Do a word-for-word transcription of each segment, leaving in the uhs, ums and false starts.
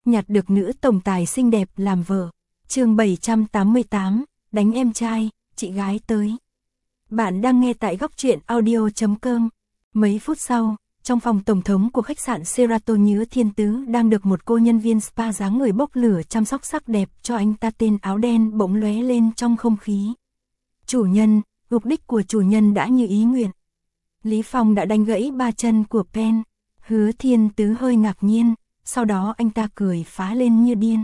nhặt được nữ tổng tài xinh đẹp làm vợ. Chương bảy trăm tám mươi tám, đánh em trai, chị gái tới. Bạn đang nghe tại góc truyện audio chấm com. Mấy phút sau, trong phòng tổng thống của khách sạn Sheraton, Hứa Thiên Tứ đang được một cô nhân viên spa dáng người bốc lửa chăm sóc sắc đẹp cho anh ta. Tên áo đen bỗng lóe lên trong không khí. Chủ nhân, mục đích của chủ nhân đã như ý nguyện. Lý Phong đã đánh gãy ba chân của Pen. Hứa Thiên Tứ hơi ngạc nhiên, sau đó anh ta cười phá lên như điên.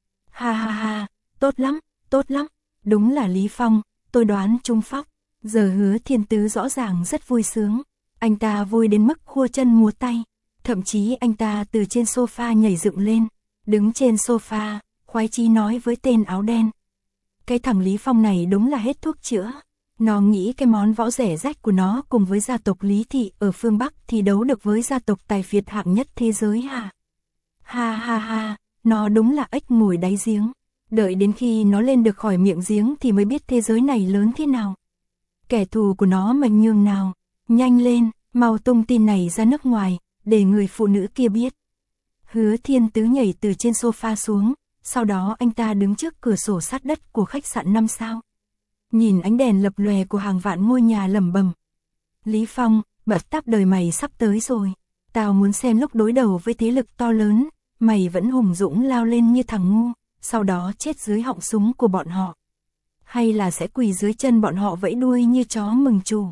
Ha ha ha, tốt lắm, tốt lắm, đúng là Lý Phong, tôi đoán trúng phóc. Giờ Hứa Thiên Tứ rõ ràng rất vui sướng, anh ta vui đến mức khua chân múa tay, thậm chí anh ta từ trên sofa nhảy dựng lên, đứng trên sofa, khoái chí nói với tên áo đen. Cái thằng Lý Phong này đúng là hết thuốc chữa. Nó nghĩ cái món võ rẻ rách của nó cùng với gia tộc Lý Thị ở phương Bắc thì đấu được với gia tộc tài phiệt hạng nhất thế giới hả? Ha ha ha, nó đúng là ếch ngồi đáy giếng. Đợi đến khi nó lên được khỏi miệng giếng thì mới biết thế giới này lớn thế nào. Kẻ thù của nó mạnh nhường nào. Nhanh lên, mau tung tin này ra nước ngoài, để người phụ nữ kia biết. Hứa Thiên Tứ nhảy từ trên sofa xuống, sau đó anh ta đứng trước cửa sổ sát đất của khách sạn năm sao. Nhìn ánh đèn lập lòe của hàng vạn ngôi nhà lẩm bẩm. Lý Phong, bật táp đời mày sắp tới rồi. Tao muốn xem lúc đối đầu với thế lực to lớn, mày vẫn hùng dũng lao lên như thằng ngu, sau đó chết dưới họng súng của bọn họ. Hay là sẽ quỳ dưới chân bọn họ vẫy đuôi như chó mừng chủ.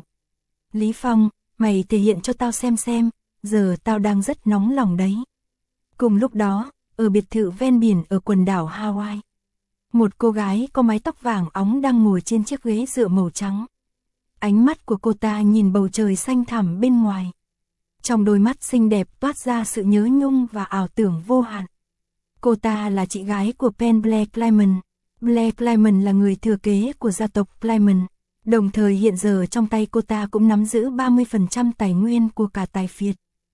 Lý Phong, mày thể hiện cho tao xem xem, giờ tao đang rất nóng lòng đấy. Cùng lúc đó, ở biệt thự ven biển ở quần đảo Hawaii, một cô gái có mái tóc vàng óng đang ngồi trên chiếc ghế dựa màu trắng. Ánh mắt của cô ta nhìn bầu trời xanh thẳm bên ngoài. Trong đôi mắt xinh đẹp toát ra sự nhớ nhung và ảo tưởng vô hạn. Cô ta là chị gái của Pen Blair Clyman. Blair Clyman là người thừa kế của gia tộc Clyman. Đồng thời hiện giờ trong tay cô ta cũng nắm giữ ba mươi phần trăm tài nguyên của cả tài phiệt.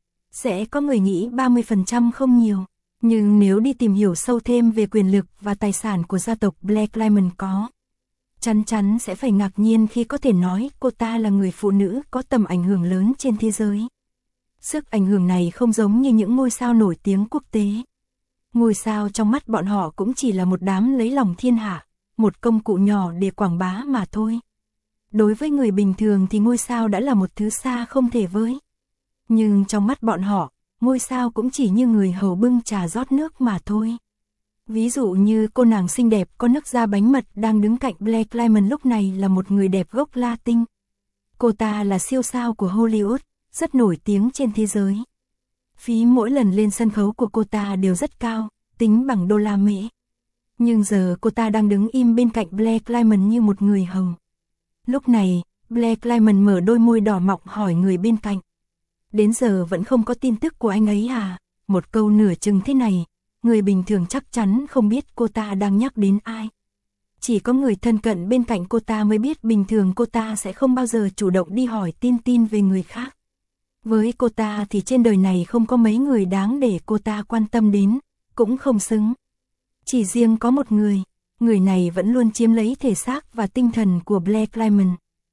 Sẽ có người nghĩ ba mươi phần trăm không nhiều. Nhưng nếu đi tìm hiểu sâu thêm về quyền lực và tài sản của gia tộc Blair Clyman có, chắn chắn sẽ phải ngạc nhiên khi có thể nói cô ta là người phụ nữ có tầm ảnh hưởng lớn trên thế giới. Sức ảnh hưởng này không giống như những ngôi sao nổi tiếng quốc tế. Ngôi sao trong mắt bọn họ cũng chỉ là một đám lấy lòng thiên hạ, một công cụ nhỏ để quảng bá mà thôi. Đối với người bình thường thì ngôi sao đã là một thứ xa không thể với. Nhưng trong mắt bọn họ, ngôi sao cũng chỉ như người hầu bưng trà rót nước mà thôi. Ví dụ như cô nàng xinh đẹp có nước da bánh mật đang đứng cạnh Blair Clyman lúc này là một người đẹp gốc Latin. Cô ta là siêu sao của Hollywood, rất nổi tiếng trên thế giới. Phí mỗi lần lên sân khấu của cô ta đều rất cao, tính bằng đô la Mỹ. Nhưng giờ cô ta đang đứng im bên cạnh Blair Clyman như một người hầu. Lúc này, Blair Clyman mở đôi môi đỏ mọng hỏi người bên cạnh. Đến giờ vẫn không có tin tức của anh ấy à? Một câu nửa chừng thế này, người bình thường chắc chắn không biết cô ta đang nhắc đến ai. Chỉ có người thân cận bên cạnh cô ta mới biết, bình thường cô ta sẽ không bao giờ chủ động đi hỏi tin tin về người khác. Với cô ta thì trên đời này không có mấy người đáng để cô ta quan tâm đến, cũng không xứng. Chỉ riêng có một người, người này vẫn luôn chiếm lấy thể xác và tinh thần của Blair Clyman.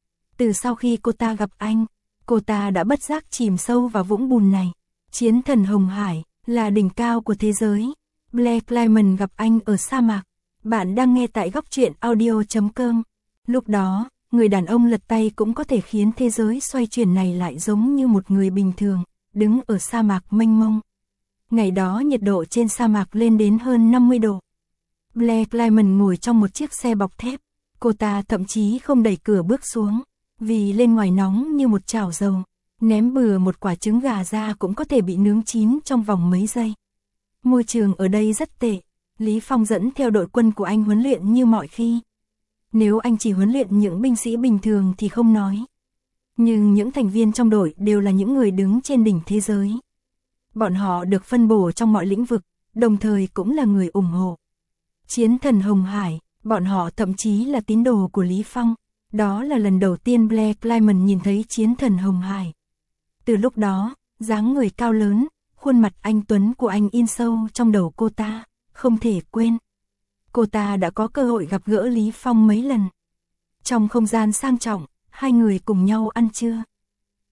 Từ sau khi cô ta gặp anh, cô ta đã bất giác chìm sâu vào vũng bùn này. Chiến thần Hồng Hải là đỉnh cao của thế giới. Blair Clyman gặp anh ở sa mạc. Bạn đang nghe tại góc truyện audio chấm com. Lúc đó, người đàn ông lật tay cũng có thể khiến thế giới xoay chuyển này lại giống như một người bình thường, đứng ở sa mạc mênh mông. Ngày đó nhiệt độ trên sa mạc lên đến hơn năm mươi độ. Blair Clyman ngồi trong một chiếc xe bọc thép. Cô ta thậm chí không đẩy cửa bước xuống, vì lên ngoài nóng như một chảo dầu. Ném bừa một quả trứng gà ra cũng có thể bị nướng chín trong vòng mấy giây. Môi trường ở đây rất tệ. Lý Phong dẫn theo đội quân của anh huấn luyện như mọi khi. Nếu anh chỉ huấn luyện những binh sĩ bình thường thì không nói. Nhưng những thành viên trong đội đều là những người đứng trên đỉnh thế giới. Bọn họ được phân bổ trong mọi lĩnh vực, đồng thời cũng là người ủng hộ. Chiến thần Hồng Hải, bọn họ thậm chí là tín đồ của Lý Phong. Đó là lần đầu tiên Blair Clyman nhìn thấy chiến thần Hồng Hải. Từ lúc đó, dáng người cao lớn, khuôn mặt anh tuấn của anh in sâu trong đầu cô ta, không thể quên. Cô ta đã có cơ hội gặp gỡ Lý Phong mấy lần. Trong không gian sang trọng, hai người cùng nhau ăn trưa.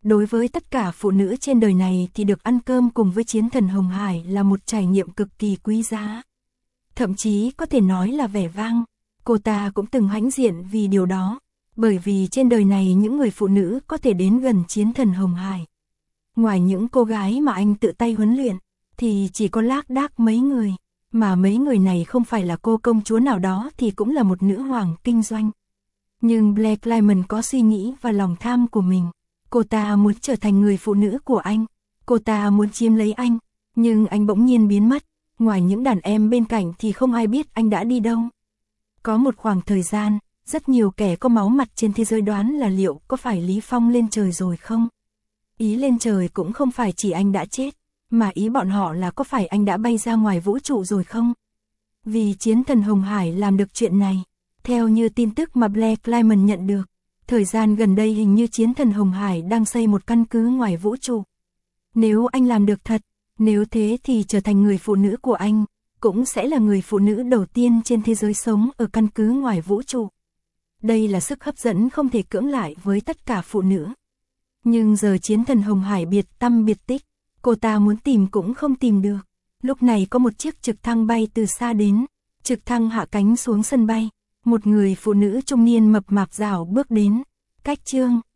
Đối với tất cả phụ nữ trên đời này thì được ăn cơm cùng với chiến thần Hồng Hải là một trải nghiệm cực kỳ quý giá. Thậm chí có thể nói là vẻ vang. Cô ta cũng từng hãnh diện vì điều đó. Bởi vì trên đời này những người phụ nữ có thể đến gần chiến thần Hồng Hải. Ngoài những cô gái mà anh tự tay huấn luyện, thì chỉ có lác đác mấy người. Mà mấy người này không phải là cô công chúa nào đó thì cũng là một nữ hoàng kinh doanh. Nhưng Black Diamond có suy nghĩ và lòng tham của mình. Cô ta muốn trở thành người phụ nữ của anh. Cô ta muốn chiếm lấy anh. Nhưng anh bỗng nhiên biến mất. Ngoài những đàn em bên cạnh thì không ai biết anh đã đi đâu. Có một khoảng thời gian, rất nhiều kẻ có máu mặt trên thế giới đoán là liệu có phải Lý Phong lên trời rồi không? Ý lên trời cũng không phải chỉ anh đã chết, mà ý bọn họ là có phải anh đã bay ra ngoài vũ trụ rồi không? Vì chiến thần Hồng Hải làm được chuyện này, theo như tin tức mà Black Diamond nhận được, thời gian gần đây hình như chiến thần Hồng Hải đang xây một căn cứ ngoài vũ trụ. Nếu anh làm được thật, nếu thế thì trở thành người phụ nữ của anh, cũng sẽ là người phụ nữ đầu tiên trên thế giới sống ở căn cứ ngoài vũ trụ. Đây là sức hấp dẫn không thể cưỡng lại với tất cả phụ nữ. Nhưng giờ chiến thần Hồng Hải biệt tăm biệt tích, cô ta muốn tìm cũng không tìm được. Lúc này có một chiếc trực thăng bay từ xa đến, trực thăng hạ cánh xuống sân bay. Một người phụ nữ trung niên mập mạp rảo bước đến. Cách Trương,